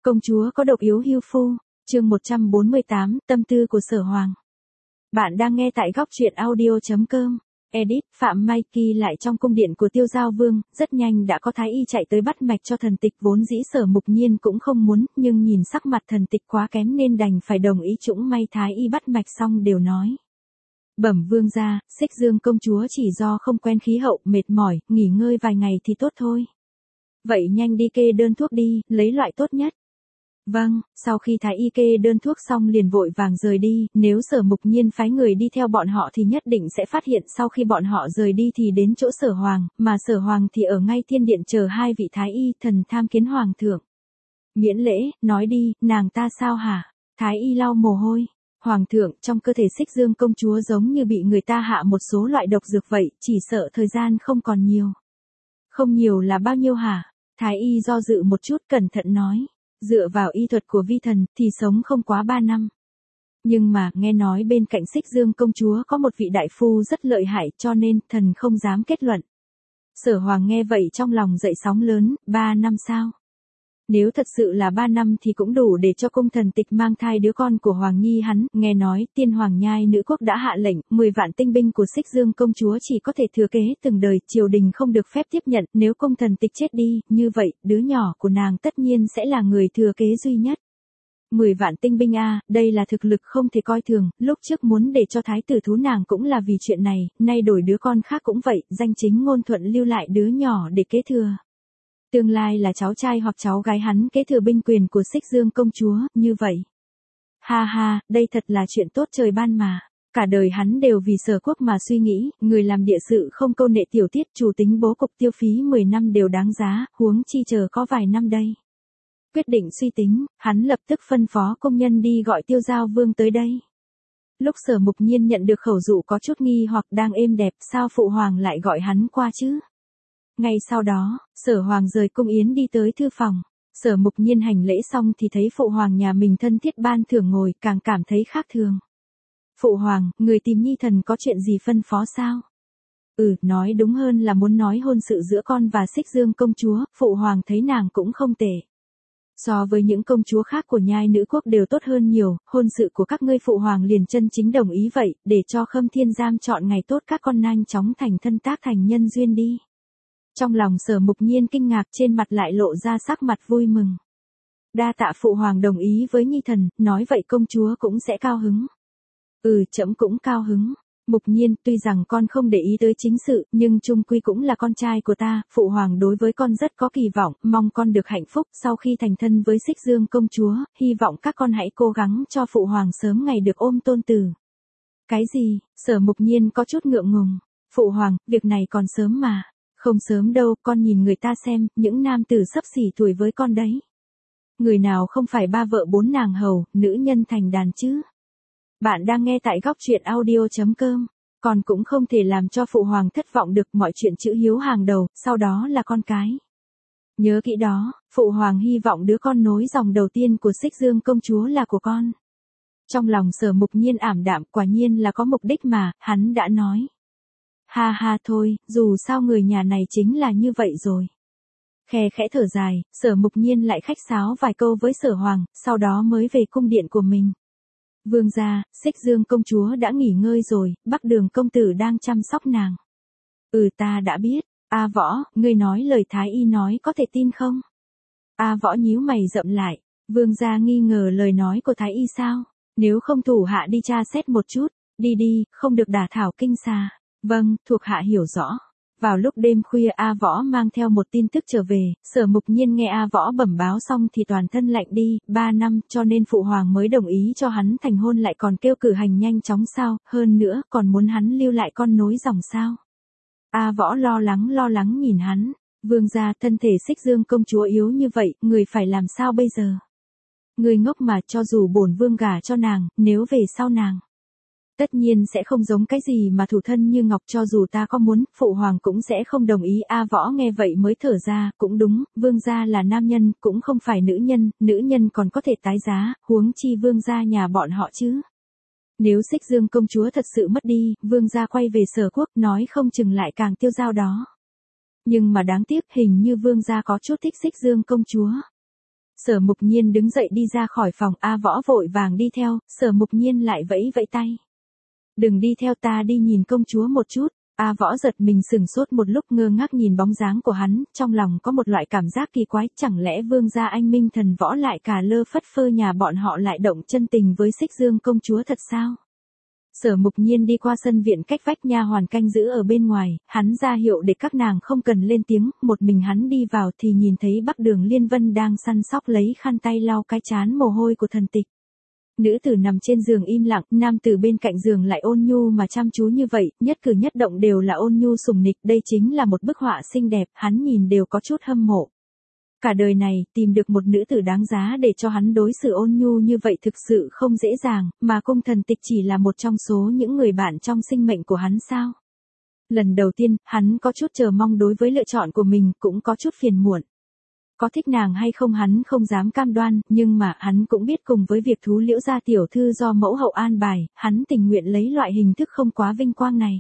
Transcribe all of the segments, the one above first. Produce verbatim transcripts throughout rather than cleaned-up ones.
Công chúa có độc yếu hưu phu, chương một trăm bốn mươi tám, tâm tư của Sở Hoàng. Bạn đang nghe tại góc truyện audio.com. Edit, Phạm Mai Kỳ lại trong cung điện của Tiêu Giao Vương, rất nhanh đã có thái y chạy tới bắt mạch cho thần tịch, vốn dĩ Sở Mục Nhiên cũng không muốn, nhưng nhìn sắc mặt thần tịch quá kém nên đành phải đồng ý. Chủng may thái y bắt mạch xong đều nói: Bẩm vương gia, Xích Dương công chúa chỉ do không quen khí hậu, mệt mỏi, nghỉ ngơi vài ngày thì tốt thôi. Vậy nhanh đi kê đơn thuốc đi, lấy loại tốt nhất. Vâng, sau khi thái y kê đơn thuốc xong liền vội vàng rời đi, nếu Sở Mục Nhiên phái người đi theo bọn họ thì nhất định sẽ phát hiện. Sau khi bọn họ rời đi thì đến chỗ Sở Hoàng, mà Sở Hoàng thì ở ngay thiên điện chờ hai vị thái y. Thần tham kiến Hoàng thượng. Miễn lễ, nói đi, nàng ta sao hả? Thái y lau mồ hôi. Hoàng thượng, trong cơ thể Xích Dương công chúa giống như bị người ta hạ một số loại độc dược vậy, chỉ sợ thời gian không còn nhiều. Không nhiều là bao nhiêu hả? Thái y do dự một chút, cẩn thận nói. Dựa vào y thuật của vi thần, thì sống không quá ba năm. Nhưng mà, nghe nói bên cạnh Xích Dương công chúa có một vị đại phu rất lợi hại, cho nên, thần không dám kết luận. Sở Hoàng nghe vậy trong lòng dậy sóng lớn, ba năm sao? Nếu thật sự là ba năm thì cũng đủ để cho cung thần tịch mang thai đứa con của Hoàng Nhi hắn. Nghe nói, tiên hoàng nhai nữ quốc đã hạ lệnh, mười vạn tinh binh của Xích Dương công chúa chỉ có thể thừa kế từng đời, triều đình không được phép tiếp nhận. Nếu cung thần tịch chết đi, như vậy, đứa nhỏ của nàng tất nhiên sẽ là người thừa kế duy nhất. Mười vạn tinh binh a, đây là thực lực không thể coi thường. Lúc trước muốn để cho thái tử thú nàng cũng là vì chuyện này, nay đổi đứa con khác cũng vậy, danh chính ngôn thuận lưu lại đứa nhỏ để kế thừa. Tương lai là cháu trai hoặc cháu gái hắn kế thừa binh quyền của Xích Dương công chúa, như vậy. Ha ha, đây thật là chuyện tốt trời ban mà. Cả đời hắn đều vì Sở quốc mà suy nghĩ, người làm địa sự không câu nệ tiểu tiết, chủ tính bố cục tiêu phí mười năm đều đáng giá, huống chi chờ có vài năm đây. Quyết định suy tính, hắn lập tức phân phó công nhân đi gọi Tiêu Giao Vương tới đây. Lúc Sở Mục Nhiên nhận được khẩu dụ có chút nghi hoặc đang êm đẹp, sao phụ hoàng lại gọi hắn qua chứ? Ngay sau đó, Sở Hoàng rời cung yến đi tới thư phòng. Sở Mục Nhiên hành lễ xong thì thấy phụ hoàng nhà mình thân thiết ban thưởng ngồi, càng cảm thấy khác thường. Phụ hoàng, người tìm nhi thần có chuyện gì phân phó sao? Ừ, nói đúng hơn là muốn nói hôn sự giữa con và Xích Dương công chúa. Phụ hoàng thấy nàng cũng không tệ. So với những công chúa khác của nhai nữ quốc đều tốt hơn nhiều. Hôn sự của các ngươi phụ hoàng liền chân chính đồng ý vậy, để cho Khâm Thiên Giám chọn ngày tốt các con nhanh chóng thành thân tác thành nhân duyên đi. Trong lòng Sở Mục Nhiên kinh ngạc, trên mặt lại lộ ra sắc mặt vui mừng. Đa tạ phụ hoàng đồng ý với nhi thần, nói vậy công chúa cũng sẽ cao hứng. Ừ, trẫm cũng cao hứng. Mục Nhiên, tuy rằng con không để ý tới chính sự, nhưng chung quy cũng là con trai của ta, phụ hoàng đối với con rất có kỳ vọng, mong con được hạnh phúc sau khi thành thân với Xích Dương công chúa, hy vọng các con hãy cố gắng cho phụ hoàng sớm ngày được ôm tôn tử. Cái gì? Sở Mục Nhiên có chút ngượng ngùng. Phụ hoàng, việc này còn sớm mà. Không sớm đâu, con nhìn người ta xem, những nam tử xấp xỉ tuổi với con đấy. Người nào không phải ba vợ bốn nàng hầu, nữ nhân thành đàn chứ. Bạn đang nghe tại góc truyện audio.com. Con cũng không thể làm cho phụ hoàng thất vọng được, mọi chuyện chữ hiếu hàng đầu, sau đó là con cái. Nhớ kỹ đó, phụ hoàng hy vọng đứa con nối dòng đầu tiên của Xích Dương công chúa là của con. Trong lòng Sở Mục Nhiên ảm đạm, quả nhiên là có mục đích mà, hắn đã nói. Ha ha thôi, dù sao người nhà này chính là như vậy rồi. Khe khẽ thở dài, Sở Mục Nhiên lại khách sáo vài câu với Sở Hoàng, sau đó mới về cung điện của mình. Vương gia, Xích Dương công chúa đã nghỉ ngơi rồi, Bắc Đường công tử đang chăm sóc nàng. Ừ, ta đã biết. A Võ, ngươi nói lời thái y nói có thể tin không? A Võ nhíu mày rậm lại. Vương gia nghi ngờ lời nói của thái y sao? Nếu không thủ hạ đi tra xét một chút. Đi đi, không được đả thảo kinh xà. Vâng, thuộc hạ hiểu rõ. Vào lúc đêm khuya A Võ mang theo một tin tức trở về, Sở Mục Nhiên nghe A Võ bẩm báo xong thì toàn thân lạnh đi, ba năm, cho nên phụ hoàng mới đồng ý cho hắn thành hôn, lại còn kêu cử hành nhanh chóng sao, hơn nữa còn muốn hắn lưu lại con nối dòng sao. A Võ lo lắng lo lắng nhìn hắn, vương gia, thân thể Xích Dương công chúa yếu như vậy, người phải làm sao bây giờ? Người ngốc mà, cho dù bổn vương gả cho nàng, nếu về sau nàng tất nhiên sẽ không giống cái gì mà thủ thân như ngọc, cho dù ta có muốn, phụ hoàng cũng sẽ không đồng ý. A Võ nghe vậy mới thở ra, cũng đúng, vương gia là nam nhân, cũng không phải nữ nhân, nữ nhân còn có thể tái giá, huống chi vương gia nhà bọn họ chứ. Nếu Xích Dương công chúa thật sự mất đi, vương gia quay về Sở quốc, nói không chừng lại càng tiêu dao đó. Nhưng mà đáng tiếc, hình như vương gia có chút thích Xích Dương công chúa. Sở Mục Nhiên đứng dậy đi ra khỏi phòng, A Võ vội vàng đi theo, Sở Mục Nhiên lại vẫy vẫy tay. Đừng đi theo, ta đi nhìn công chúa một chút. A Võ giật mình sừng sốt một lúc, ngơ ngác nhìn bóng dáng của hắn, trong lòng có một loại cảm giác kỳ quái, chẳng lẽ vương gia anh minh thần võ lại cả lơ phất phơ nhà bọn họ lại động chân tình với Xích Dương công chúa thật sao? Sở Mục Nhiên đi qua sân viện, cách vách nha hoàn canh giữ ở bên ngoài, hắn ra hiệu để các nàng không cần lên tiếng, một mình hắn đi vào thì nhìn thấy Bắc Đường Liên Vân đang săn sóc lấy khăn tay lau cái trán mồ hôi của thần tịch. Nữ tử nằm trên giường im lặng, nam tử bên cạnh giường lại ôn nhu mà chăm chú như vậy, nhất cử nhất động đều là ôn nhu sủng nịch, đây chính là một bức họa xinh đẹp, hắn nhìn đều có chút hâm mộ. Cả đời này, tìm được một nữ tử đáng giá để cho hắn đối xử ôn nhu như vậy thực sự không dễ dàng, mà cung thần tịch chỉ là một trong số những người bạn trong sinh mệnh của hắn sao. Lần đầu tiên, hắn có chút chờ mong đối với lựa chọn của mình, cũng có chút phiền muộn. Có thích nàng hay không hắn không dám cam đoan, nhưng mà hắn cũng biết cùng với việc thú liễu gia tiểu thư do mẫu hậu an bài, hắn tình nguyện lấy loại hình thức không quá vinh quang này.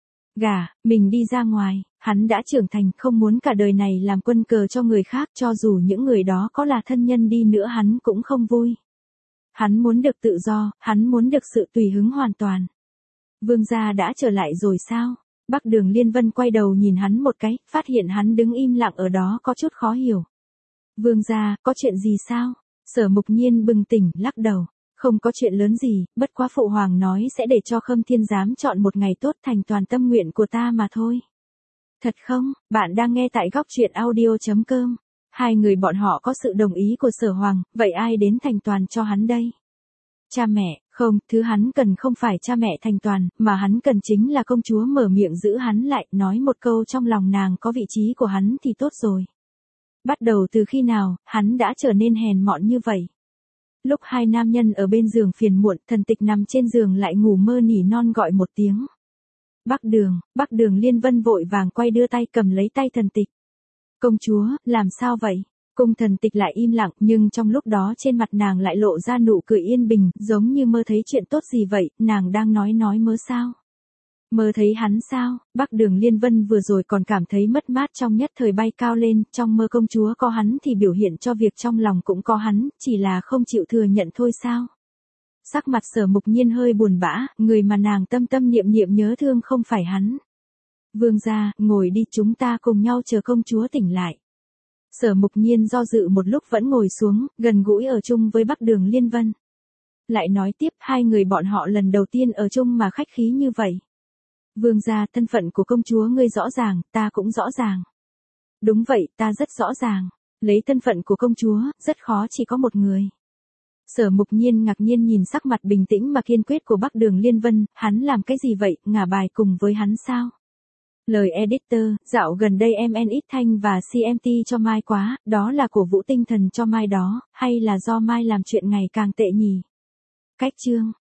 Gả, mình đi ra ngoài, hắn đã trưởng thành, không muốn cả đời này làm quân cờ cho người khác, cho dù những người đó có là thân nhân đi nữa hắn cũng không vui. Hắn muốn được tự do, hắn muốn được sự tùy hứng hoàn toàn. Vương gia đã trở lại rồi sao? Bắc Đường Liên Vân quay đầu nhìn hắn một cái, phát hiện hắn đứng im lặng ở đó có chút khó hiểu. Vương gia, có chuyện gì sao? Sở Mục Nhiên bừng tỉnh, lắc đầu. Không có chuyện lớn gì, bất quá phụ hoàng nói sẽ để cho Khâm Thiên Giám chọn một ngày tốt thành toàn tâm nguyện của ta mà thôi. Thật không? Bạn đang nghe tại góc truyện audio chấm com. Hai người bọn họ có sự đồng ý của Sở Hoàng, vậy ai đến thành toàn cho hắn đây? Cha mẹ, không, thứ hắn cần không phải cha mẹ thành toàn, mà hắn cần chính là công chúa mở miệng giữ hắn lại, nói một câu trong lòng nàng có vị trí của hắn thì tốt rồi. Bắt đầu từ khi nào, hắn đã trở nên hèn mọn như vậy? Lúc hai nam nhân ở bên giường phiền muộn, thần tịch nằm trên giường lại ngủ mơ nỉ non gọi một tiếng. Bắc Đường, Bắc Đường Liên Vân vội vàng quay đưa tay cầm lấy tay thần tịch. Công chúa, làm sao vậy? Cung thần tịch lại im lặng, nhưng trong lúc đó trên mặt nàng lại lộ ra nụ cười yên bình, giống như mơ thấy chuyện tốt gì vậy, nàng đang nói nói mơ sao? Mơ thấy hắn sao? Bắc Đường Liên Vân vừa rồi còn cảm thấy mất mát trong nhất thời bay cao lên, trong mơ công chúa có hắn thì biểu hiện cho việc trong lòng cũng có hắn, chỉ là không chịu thừa nhận thôi sao? Sắc mặt Sở Mục Nhiên hơi buồn bã, người mà nàng tâm tâm niệm niệm nhớ thương không phải hắn. Vương gia, ngồi đi, chúng ta cùng nhau chờ công chúa tỉnh lại. Sở Mục Nhiên do dự một lúc vẫn ngồi xuống, gần gũi ở chung với Bắc Đường Liên Vân. Lại nói tiếp, hai người bọn họ lần đầu tiên ở chung mà khách khí như vậy. Vương gia, thân phận của công chúa ngươi rõ ràng, ta cũng rõ ràng. Đúng vậy, ta rất rõ ràng. Lấy thân phận của công chúa, rất khó chỉ có một người. Sở Mục Nhiên ngạc nhiên nhìn sắc mặt bình tĩnh mà kiên quyết của Bắc Đường Liên Vân, hắn làm cái gì vậy, ngả bài cùng với hắn sao? Lời editor, dạo gần đây em en ích Thanh và xê em tê cho Mai quá, đó là cổ vũ tinh thần cho Mai đó, hay là do Mai làm chuyện ngày càng tệ nhỉ? Cách chương